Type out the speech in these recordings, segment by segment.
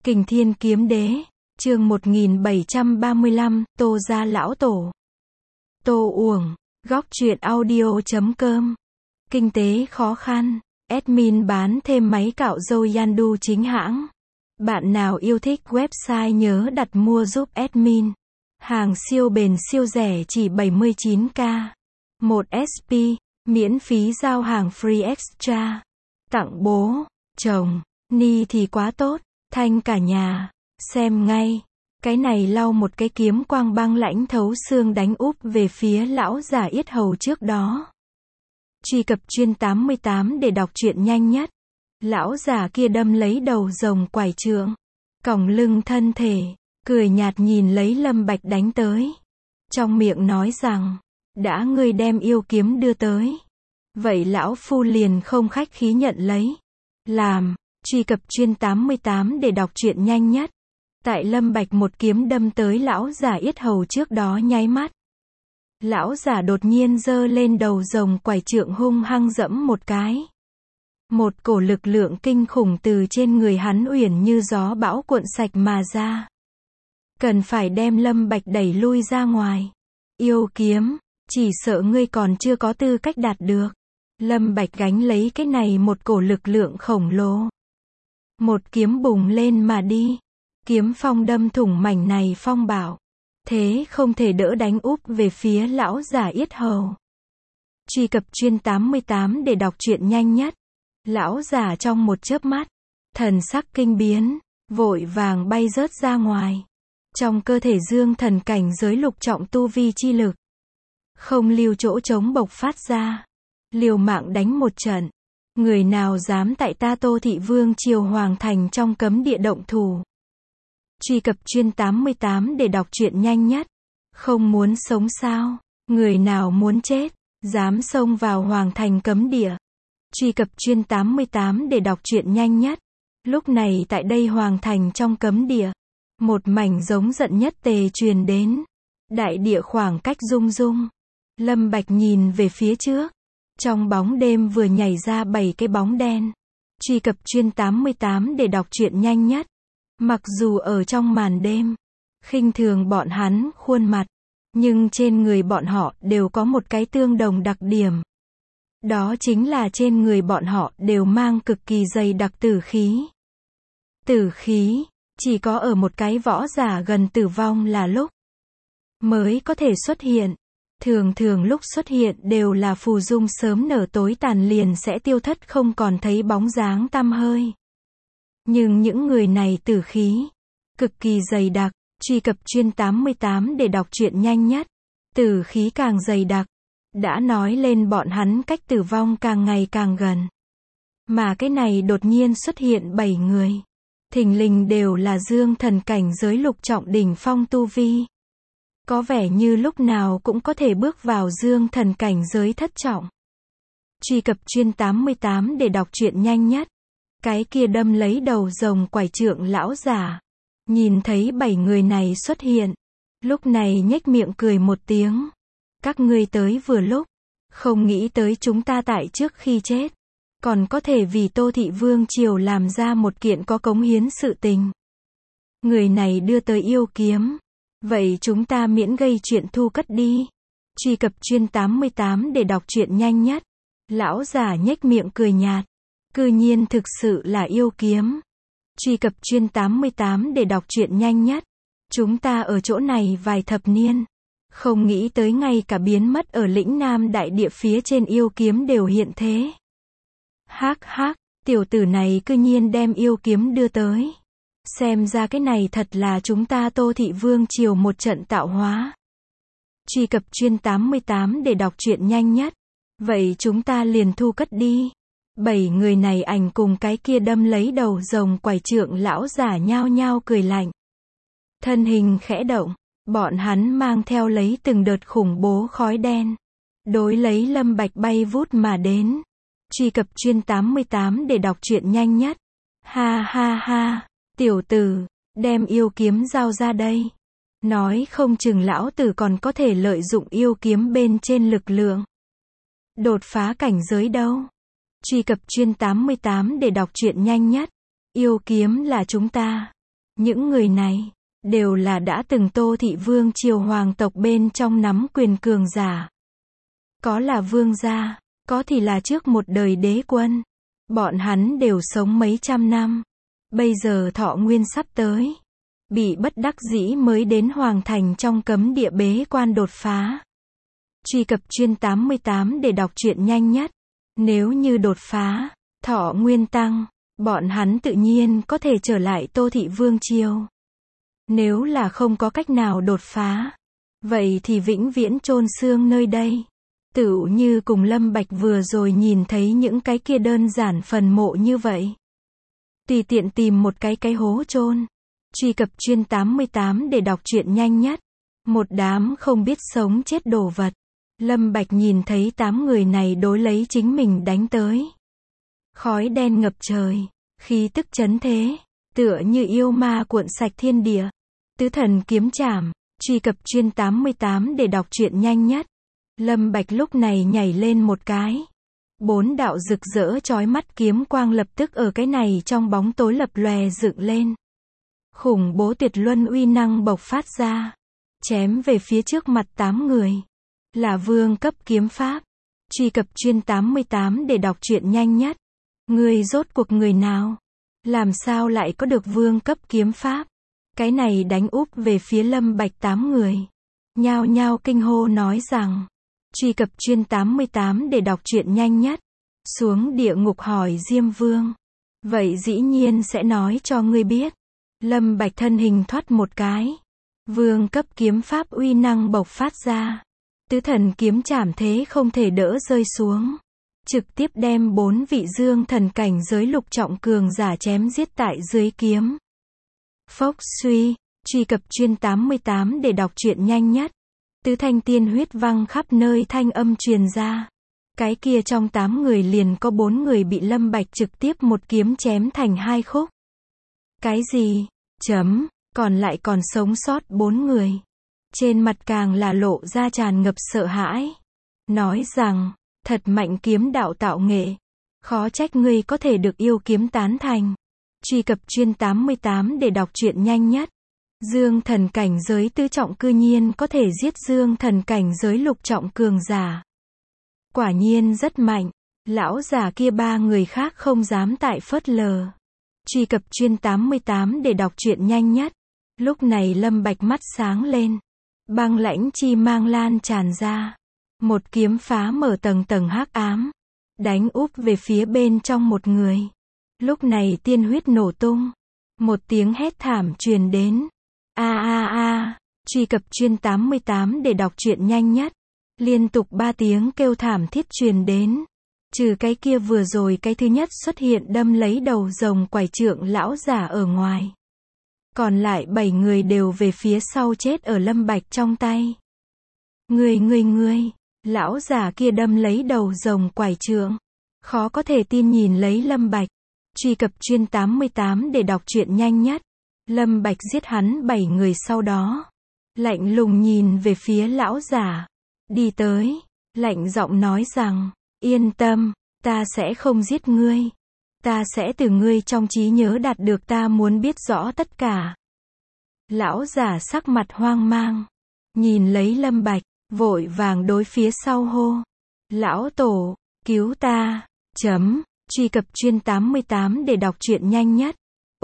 Kình Thiên Kiếm Đế, chương 1735, Tô gia lão tổ. Tô Uổng, góc truyện audio.com. Kinh tế khó khăn, admin bán thêm máy cạo râu Yandu chính hãng. Bạn nào yêu thích website nhớ đặt mua giúp admin. Hàng siêu bền siêu rẻ chỉ 79k. 1 SP, miễn phí giao hàng free extra. Tặng bố, chồng, ni thì quá tốt, thanh cả nhà. Xem ngay. Cái này lau một cái kiếm quang băng lãnh thấu xương đánh úp về phía lão giả yết hầu trước đó. Truy cập chuyên 88 để đọc truyện nhanh nhất. Lão giả kia đâm lấy đầu rồng quải trượng, còng lưng thân thể, cười nhạt nhìn lấy Lâm Bạch đánh tới. Trong miệng nói rằng, đã ngươi đem yêu kiếm đưa tới, vậy lão phu liền không khách khí nhận lấy. Làm. Truy cập chuyên 88 để đọc truyện nhanh nhất. Tại Lâm Bạch một kiếm đâm tới lão giả yết hầu trước đó nháy mắt, lão giả đột nhiên giơ lên đầu rồng quải trượng hung hăng dẫm một cái. Một cổ lực lượng kinh khủng từ trên người hắn uyển như gió bão cuộn sạch mà ra. Cần phải đem Lâm Bạch đẩy lui ra ngoài. Yêu kiếm, chỉ sợ ngươi còn chưa có tư cách đạt được. Lâm Bạch gánh lấy cái này một cổ lực lượng khổng lồ. Một kiếm bùng lên mà đi. Kiếm phong đâm thủng mảnh này phong bảo. Thế không thể đỡ đánh úp về phía lão giả yết hầu. Truy cập chuyên 88 để đọc truyện nhanh nhất. Lão giả trong một chớp mắt, thần sắc kinh biến, vội vàng bay rớt ra ngoài. Trong cơ thể dương thần cảnh giới lục trọng tu vi chi lực, không lưu chỗ trống bộc phát ra. Liều mạng đánh một trận. Người nào dám tại ta Tô Thị Vương triều hoàng thành trong cấm địa động thủ. Truy cập chuyên 88 để đọc truyện nhanh nhất. Không muốn sống sao? Người nào muốn chết, dám xông vào hoàng thành cấm địa. Truy cập chuyên 88 để đọc truyện nhanh nhất. Lúc này tại đây hoàng thành trong cấm địa, một mảnh giống giận nhất tề truyền đến. Đại địa khoảng cách rung rung. Lâm Bạch nhìn về phía trước. Trong bóng đêm vừa nhảy ra 7 cái bóng đen. Truy cập chuyên 88 để đọc truyện nhanh nhất. Mặc dù ở trong màn đêm, khinh thường bọn hắn khuôn mặt, nhưng trên người bọn họ đều có một cái tương đồng đặc điểm. Đó chính là trên người bọn họ đều mang cực kỳ dày đặc tử khí. Tử khí, chỉ có ở một cái võ giả gần tử vong là lúc mới có thể xuất hiện. Thường thường lúc xuất hiện đều là phù dung sớm nở tối tàn liền sẽ tiêu thất không còn thấy bóng dáng tăm hơi. Nhưng những người này tử khí cực kỳ dày đặc. Truy cập chuyên 88 để đọc truyện nhanh nhất. Tử khí càng dày đặc, đã nói lên bọn hắn cách tử vong càng ngày càng gần. Mà cái này đột nhiên xuất hiện 7 người. Thình lình đều là dương thần cảnh giới lục trọng đỉnh phong tu vi. Có vẻ như lúc nào cũng có thể bước vào dương thần cảnh giới thất trọng. Truy cập chuyên 88 để đọc truyện nhanh nhất. Cái kia đâm lấy đầu rồng quải trượng lão giả, nhìn thấy 7 người này xuất hiện, lúc này nhếch miệng cười một tiếng. Các ngươi tới vừa lúc, không nghĩ tới chúng ta tại trước khi chết, còn có thể vì Tô Thị Vương triều làm ra một kiện có cống hiến sự tình. Người này đưa tới yêu kiếm, vậy chúng ta miễn gây chuyện thu cất đi. Truy cập chuyên 88 để đọc truyện nhanh nhất. Lão giả nhếch miệng cười nhạt, cư nhiên thực sự là yêu kiếm. Truy cập chuyên 88 để đọc truyện nhanh nhất. Chúng ta ở chỗ này vài thập niên, không nghĩ tới ngay cả biến mất ở lĩnh Nam đại địa phía trên yêu kiếm đều hiện thế. Hắc hắc, tiểu tử này cư nhiên đem yêu kiếm đưa tới. Xem ra cái này thật là chúng ta Tô Thị Vương triều một trận tạo hóa. Truy cập chuyên 88 để đọc truyện nhanh nhất. Vậy chúng ta liền thu cất đi. 7 người này ảnh cùng cái kia đâm lấy đầu rồng quải trượng lão giả nhao nhao cười lạnh. Thân hình khẽ động, bọn hắn mang theo lấy từng đợt khủng bố khói đen, đối lấy Lâm Bạch bay vút mà đến. Truy cập chuyên 88 để đọc truyện nhanh nhất. Ha ha ha, tiểu tử, đem yêu kiếm giao ra đây. Nói không chừng lão tử còn có thể lợi dụng yêu kiếm bên trên lực lượng đột phá cảnh giới đâu. Truy cập chuyên 88 để đọc truyện nhanh nhất. Yêu kiếm là chúng ta. Những người này đều là đã từng Tô thị vương triều hoàng tộc bên trong nắm quyền cường giả. Có là vương gia, có thì là trước một đời đế quân. Bọn hắn đều sống mấy trăm năm. Bây giờ thọ nguyên sắp tới. Bị bất đắc dĩ mới đến hoàng thành trong cấm địa bế quan đột phá. Truy cập chuyên 88 để đọc truyện nhanh nhất. Nếu như đột phá, thọ nguyên tăng, bọn hắn tự nhiên có thể trở lại Tô thị vương triều. Nếu là không có cách nào đột phá, vậy thì vĩnh viễn chôn xương nơi đây. Tựu như cùng Lâm Bạch vừa rồi nhìn thấy những cái kia đơn giản phần mộ như vậy. Tùy tiện tìm một cái hố chôn. Truy cập chuyên 88 để đọc truyện nhanh nhất. Một đám không biết sống chết đồ vật. Lâm Bạch nhìn thấy 8 người này đối lấy chính mình đánh tới. Khói đen ngập trời, khí tức chấn thế, tựa như yêu ma cuộn sạch thiên địa. Tứ thần kiếm trảm. Truy cập chuyên 88 để đọc truyện nhanh nhất. Lâm Bạch lúc này nhảy lên một cái. 4 đạo rực rỡ chói mắt kiếm quang lập tức ở cái này trong bóng tối lập lòe dựng lên. Khủng bố tuyệt luân uy năng bộc phát ra. Chém về phía trước mặt 8 người. Là vương cấp kiếm pháp. Truy cập chuyên 88 để đọc truyện nhanh nhất. Người rốt cuộc người nào? Làm sao lại có được vương cấp kiếm pháp? Cái này đánh úp về phía Lâm Bạch 8 người. Nhao nhao kinh hô nói rằng. Truy cập chuyên 88 để đọc truyện nhanh nhất. Xuống địa ngục hỏi Diêm Vương. Vậy dĩ nhiên sẽ nói cho ngươi biết. Lâm Bạch thân hình thoát một cái. Vương cấp kiếm pháp uy năng bộc phát ra. Tứ thần kiếm trảm thế không thể đỡ rơi xuống. Trực tiếp đem 4 vị dương thần cảnh giới lục trọng cường giả chém giết tại dưới kiếm. Phốc suy. Truy cập chuyên 88 để đọc truyện nhanh nhất. Tứ thanh tiên huyết văng khắp nơi thanh âm truyền ra. Cái kia trong 8 người liền có 4 người bị Lâm Bạch trực tiếp một kiếm chém thành 2 khúc. Cái gì? Còn lại còn sống sót 4 người. Trên mặt càng là lộ ra tràn ngập sợ hãi. Nói rằng, thật mạnh kiếm đạo tạo nghệ. Khó trách ngươi có thể được yêu kiếm tán thành. Truy cập chuyên 88 để đọc truyện nhanh nhất. Dương thần cảnh giới tứ trọng cư nhiên có thể giết dương thần cảnh giới lục trọng cường giả. Quả nhiên rất mạnh. Lão già kia 3 người khác không dám tại phớt lờ. Truy cập chuyên 88 để đọc truyện nhanh nhất. Lúc này Lâm Bạch mắt sáng lên. Băng lãnh chi mang lan tràn ra. Một kiếm phá mở tầng tầng hắc ám. Đánh úp về phía bên trong một người. Lúc này tiên huyết nổ tung. Một tiếng hét thảm truyền đến. Truy cập chuyên 88 để đọc truyện nhanh nhất. Liên tục 3 tiếng kêu thảm thiết truyền đến. Trừ cái kia vừa rồi cái thứ nhất xuất hiện đâm lấy đầu rồng quải trượng lão giả ở ngoài. Còn lại 7 người đều về phía sau chết ở Lâm Bạch trong tay. Ngươi, lão giả kia đâm lấy đầu rồng quải trượng. Khó có thể tin nhìn lấy Lâm Bạch. Truy cập chuyên 88 để đọc truyện nhanh nhất. Lâm Bạch giết hắn 7 người sau đó. Lạnh lùng nhìn về phía lão giả. Đi tới. Lạnh giọng nói rằng. Yên tâm, ta sẽ không giết ngươi. Ta sẽ từ ngươi trong trí nhớ đạt được ta muốn biết rõ tất cả. Lão giả sắc mặt hoang mang. Nhìn lấy Lâm Bạch, vội vàng đối phía sau hô. Lão tổ, cứu ta. Truy cập chuyên 88 để đọc truyện nhanh nhất.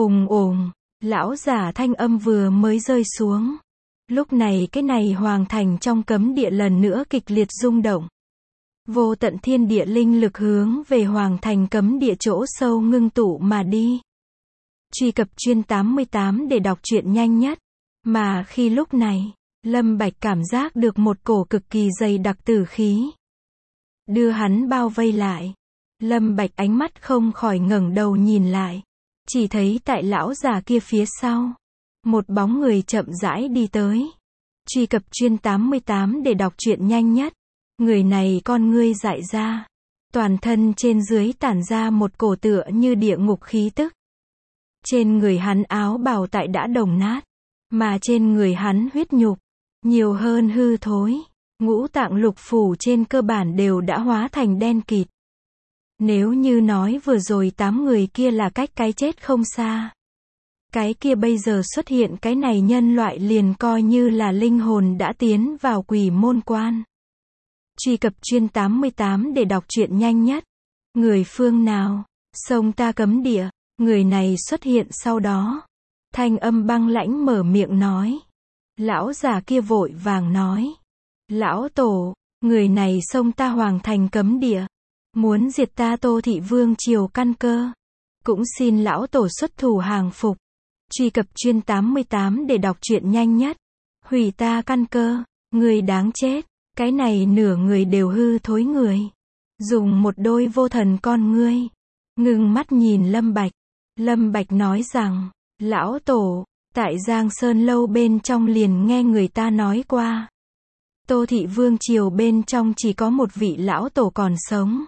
Lão giả thanh âm vừa mới rơi xuống. Lúc này cái này hoàng thành trong cấm địa lần nữa kịch liệt rung động. Vô tận thiên địa linh lực hướng về hoàng thành cấm địa chỗ sâu ngưng tụ mà đi. Truy cập chuyên 88 để đọc truyện nhanh nhất. Mà khi lúc này, Lâm Bạch cảm giác được một cổ cực kỳ dày đặc tử khí. Đưa hắn bao vây lại. Lâm Bạch ánh mắt không khỏi ngẩng đầu nhìn lại. Chỉ thấy tại lão già kia phía sau. Một bóng người chậm rãi đi tới. Truy cập chuyên 88 để đọc truyện nhanh nhất. Người này con ngươi dại ra. Toàn thân trên dưới tản ra một cổ tựa như địa ngục khí tức. Trên người hắn áo bào tại đã đồng nát. Mà trên người hắn huyết nhục. Nhiều hơn hư thối. Ngũ tạng lục phủ trên cơ bản đều đã hóa thành đen kịt. Nếu như nói vừa rồi 8 người kia là cách cái chết không xa. Cái kia bây giờ xuất hiện cái này nhân loại liền coi như là linh hồn đã tiến vào quỷ môn quan. Truy cập chuyên 88 để đọc truyện nhanh nhất. Người phương nào? Sông ta cấm địa. Người này xuất hiện sau đó. Thanh âm băng lãnh mở miệng nói. Lão già kia vội vàng nói. Lão tổ, người này xông ta hoàng thành cấm địa. Muốn diệt ta Tô Thị Vương triều căn cơ. Cũng xin lão tổ xuất thủ hàng phục. Truy cập chuyên 88 để đọc truyện nhanh nhất. Hủy ta căn cơ. Người đáng chết. Cái này nửa người đều hư thối người. Dùng một đôi vô thần con ngươi. Ngưng mắt nhìn Lâm Bạch. Lâm Bạch nói rằng. Lão tổ, tại Giang Sơn Lâu bên trong liền nghe người ta nói qua. Tô Thị Vương triều bên trong chỉ có một vị lão tổ còn sống.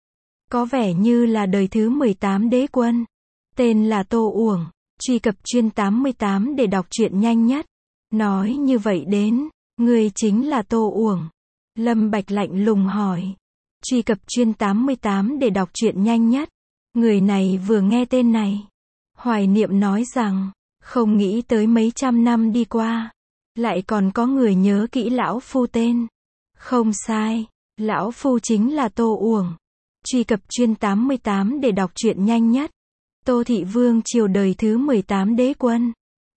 Có vẻ như là đời thứ 18 đế quân. Tên là Tô Uổng. Truy cập chuyên 88 để đọc truyện nhanh nhất. Nói như vậy đến, người chính là Tô Uổng. Lâm Bạch lạnh lùng hỏi. Truy cập chuyên 88 để đọc truyện nhanh nhất. Người này vừa nghe tên này. Hoài niệm nói rằng, không nghĩ tới mấy trăm năm đi qua. Lại còn có người nhớ kỹ lão phu tên. Không sai, lão phu chính là Tô Uổng. Truy cập chuyên 88 để đọc truyện nhanh nhất. Tô Thị Vương triều đời thứ 18 đế quân.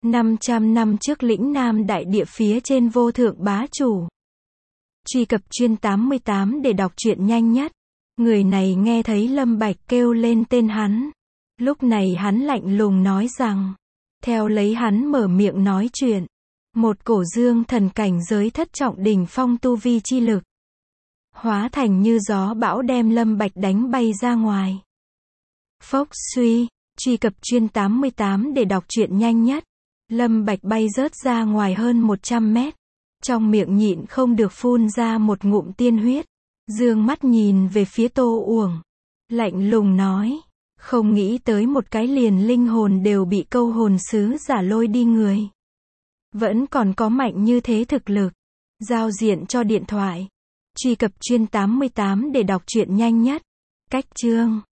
500 năm trước lĩnh Nam đại địa phía trên vô thượng bá chủ. Truy cập chuyên 88 để đọc truyện nhanh nhất. Người này nghe thấy Lâm Bạch kêu lên tên hắn. Lúc này hắn lạnh lùng nói rằng. Theo lấy hắn mở miệng nói chuyện. Một cổ dương thần cảnh giới thất trọng đỉnh phong tu vi chi lực. Hóa thành như gió bão đem Lâm Bạch đánh bay ra ngoài. Phốc suy, truy cập chuyên 88 để đọc truyện nhanh nhất. Lâm Bạch bay rớt ra ngoài hơn 100 mét. Trong miệng nhịn không được phun ra một ngụm tiên huyết. Dương mắt nhìn về phía Tô Uổng. Lạnh lùng nói. Không nghĩ tới một cái liền linh hồn đều bị câu hồn sứ giả lôi đi người. Vẫn còn có mạnh như thế thực lực. Giao diện cho điện thoại. Truy cập chuyên 88 để đọc truyện nhanh nhất. Cách chương